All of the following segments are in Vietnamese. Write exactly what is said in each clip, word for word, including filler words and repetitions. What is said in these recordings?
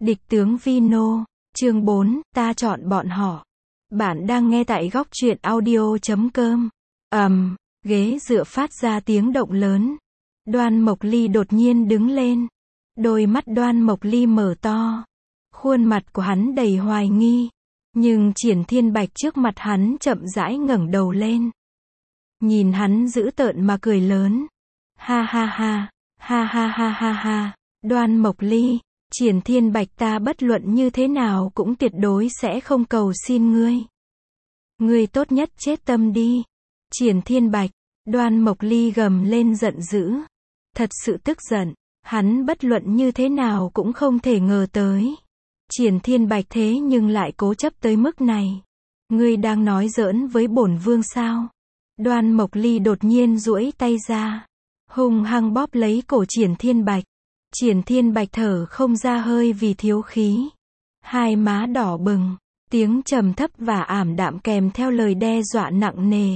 Địch tướng Vino, chương bốn, ta chọn bọn họ. Bạn đang nghe tại góc truyện audio chấm com. Ầm, um, ghế dựa phát ra tiếng động lớn. Đoan Mộc Ly đột nhiên đứng lên. Đôi mắt Đoan Mộc Ly mở to. Khuôn mặt của hắn đầy hoài nghi. Nhưng Triển Thiên Bạch trước mặt hắn chậm rãi ngẩng đầu lên. Nhìn hắn dữ tợn mà cười lớn. Ha ha ha, ha ha ha ha ha, Đoan Mộc Ly, Triển Thiên Bạch ta bất luận như thế nào cũng tuyệt đối sẽ không cầu xin ngươi. Ngươi tốt nhất chết tâm đi. Triển Thiên Bạch, Đoan Mộc Ly gầm lên giận dữ. Thật sự tức giận, hắn bất luận như thế nào cũng không thể ngờ tới. Triển Thiên Bạch thế nhưng lại cố chấp tới mức này. Ngươi đang nói giỡn với bổn vương sao? Đoan Mộc Ly đột nhiên duỗi tay ra, hung hăng bóp lấy cổ Triển Thiên Bạch. Triển Thiên Bạch thở không ra hơi vì thiếu khí. Hai má đỏ bừng, tiếng trầm thấp và ảm đạm kèm theo lời đe dọa nặng nề.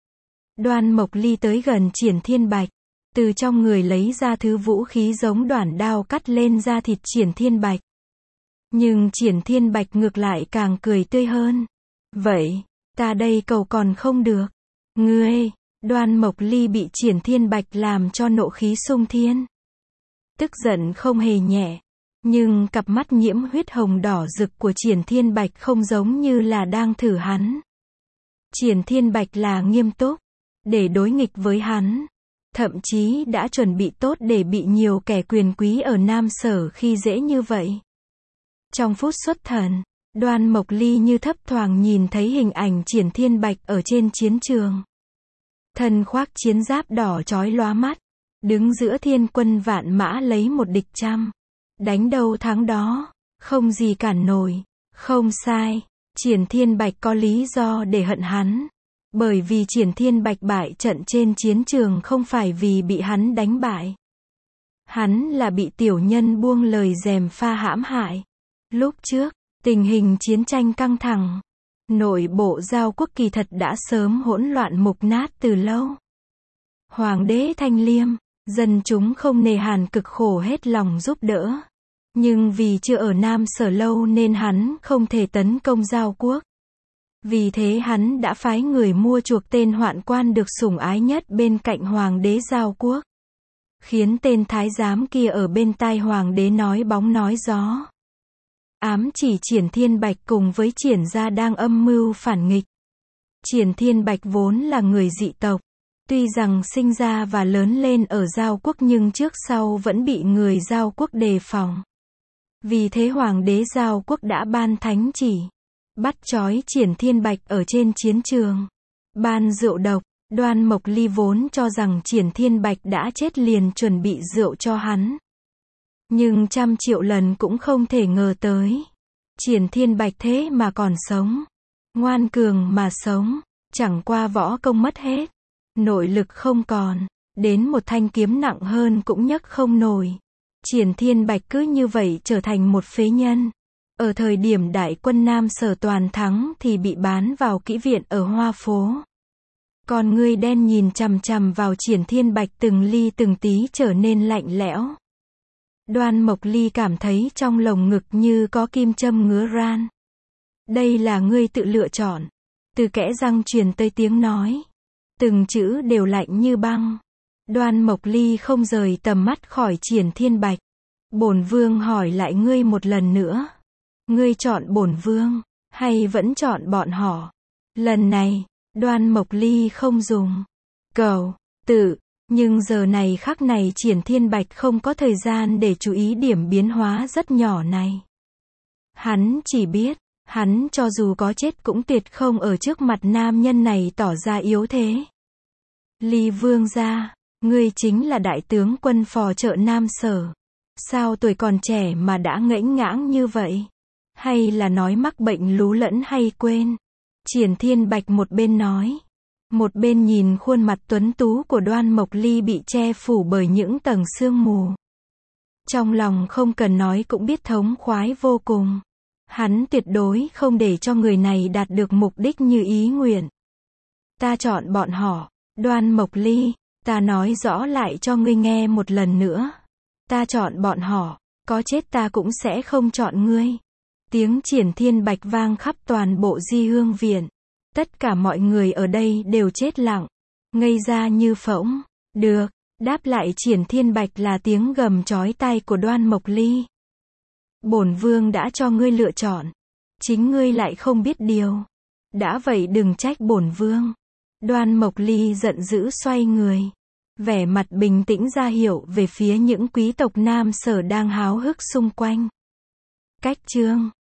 Đoan Mộc Ly tới gần Triển Thiên Bạch, từ trong người lấy ra thứ vũ khí giống đoản đao cắt lên da thịt Triển Thiên Bạch. Nhưng Triển Thiên Bạch ngược lại càng cười tươi hơn. Vậy, ta đây cầu còn không được. Ngươi, Đoan Mộc Ly bị Triển Thiên Bạch làm cho nộ khí xung thiên. Tức giận không hề nhẹ, nhưng cặp mắt nhiễm huyết hồng đỏ rực của Triển Thiên Bạch không giống như là đang thử hắn. Triển Thiên Bạch là nghiêm túc, để đối nghịch với hắn. Thậm chí đã chuẩn bị tốt để bị nhiều kẻ quyền quý ở Nam Sở khi dễ như vậy. Trong phút xuất thần, Đoan Mộc Ly như thấp thoáng nhìn thấy hình ảnh Triển Thiên Bạch ở trên chiến trường. Thân khoác chiến giáp đỏ chói lóa mắt, đứng giữa thiên quân vạn mã lấy một địch trăm. Đánh đâu thắng đó, không gì cản nổi. Không sai, Triển Thiên Bạch có lý do để hận hắn. Bởi vì Triển Thiên Bạch bại trận trên chiến trường không phải vì bị hắn đánh bại. Hắn là bị tiểu nhân buông lời gièm pha hãm hại. Lúc trước, tình hình chiến tranh căng thẳng. Nội bộ Giao quốc kỳ thật đã sớm hỗn loạn mục nát từ lâu. Hoàng đế Thanh Liêm, dân chúng không nề hàn cực khổ hết lòng giúp đỡ. Nhưng vì chưa ở Nam Sở lâu nên hắn không thể tấn công Giao quốc. Vì thế hắn đã phái người mua chuộc tên hoạn quan được sủng ái nhất bên cạnh Hoàng đế Giao quốc. Khiến tên thái giám kia ở bên tai Hoàng đế nói bóng nói gió. Ám chỉ Triển Thiên Bạch cùng với Triển gia đang âm mưu phản nghịch. Triển Thiên Bạch vốn là người dị tộc. Tuy rằng sinh ra và lớn lên ở Giao quốc nhưng trước sau vẫn bị người Giao quốc đề phòng. Vì thế Hoàng đế Giao quốc đã ban thánh chỉ. Bắt trói Triển Thiên Bạch ở trên chiến trường. Ban rượu độc, Đoan Mộc Ly vốn cho rằng Triển Thiên Bạch đã chết liền chuẩn bị rượu cho hắn. Nhưng trăm triệu lần cũng không thể ngờ tới. Triển Thiên Bạch thế mà còn sống. Ngoan cường mà sống. Chẳng qua võ công mất hết. Nội lực không còn. Đến một thanh kiếm nặng hơn cũng nhấc không nổi. Triển Thiên Bạch cứ như vậy trở thành một phế nhân. Ở thời điểm đại quân Nam Sở toàn thắng thì bị bán vào kỹ viện ở Hoa Phố. Còn người đen nhìn chằm chằm vào Triển Thiên Bạch từng ly từng tí trở nên lạnh lẽo. Đoan Mộc Ly cảm thấy trong lồng ngực như có kim châm ngứa ran. Đây là ngươi tự lựa chọn. Từ kẽ răng truyền tới tiếng nói. Từng chữ đều lạnh như băng. Đoan Mộc Ly không rời tầm mắt khỏi Triển Thiên Bạch. Bổn vương hỏi lại ngươi một lần nữa. Ngươi chọn bổn vương, hay vẫn chọn bọn họ? Lần này, Đoan Mộc Ly không dùng cầu, tự. Nhưng giờ này khắc này Triển Thiên Bạch không có thời gian để chú ý điểm biến hóa rất nhỏ này. Hắn chỉ biết, hắn cho dù có chết cũng tuyệt không ở trước mặt nam nhân này tỏ ra yếu thế. Ly vương gia, ngươi chính là đại tướng quân phò trợ Nam Sở. Sao tuổi còn trẻ mà đã ngễnh ngãng như vậy? Hay là nói mắc bệnh lú lẫn hay quên? Triển Thiên Bạch một bên nói. Một bên nhìn khuôn mặt tuấn tú của Đoan Mộc Ly bị che phủ bởi những tầng sương mù. Trong lòng không cần nói cũng biết thống khoái vô cùng. Hắn tuyệt đối không để cho người này đạt được mục đích như ý nguyện. Ta chọn bọn họ. Đoan Mộc Ly, ta nói rõ lại cho ngươi nghe một lần nữa. Ta chọn bọn họ. Có chết ta cũng sẽ không chọn ngươi. Tiếng Triển Thiên Bạch vang khắp toàn bộ Di Hương Viện. Tất cả mọi người ở đây đều chết lặng, ngây ra như phỗng. Được, đáp lại Triển Thiên Bạch là tiếng gầm chói tai của Đoan Mộc Ly. Bổn vương đã cho ngươi lựa chọn, chính ngươi lại không biết điều. Đã vậy đừng trách bổn vương. Đoan Mộc Ly giận dữ xoay người, vẻ mặt bình tĩnh ra hiệu về phía những quý tộc Nam Sở đang háo hức xung quanh. Cách chương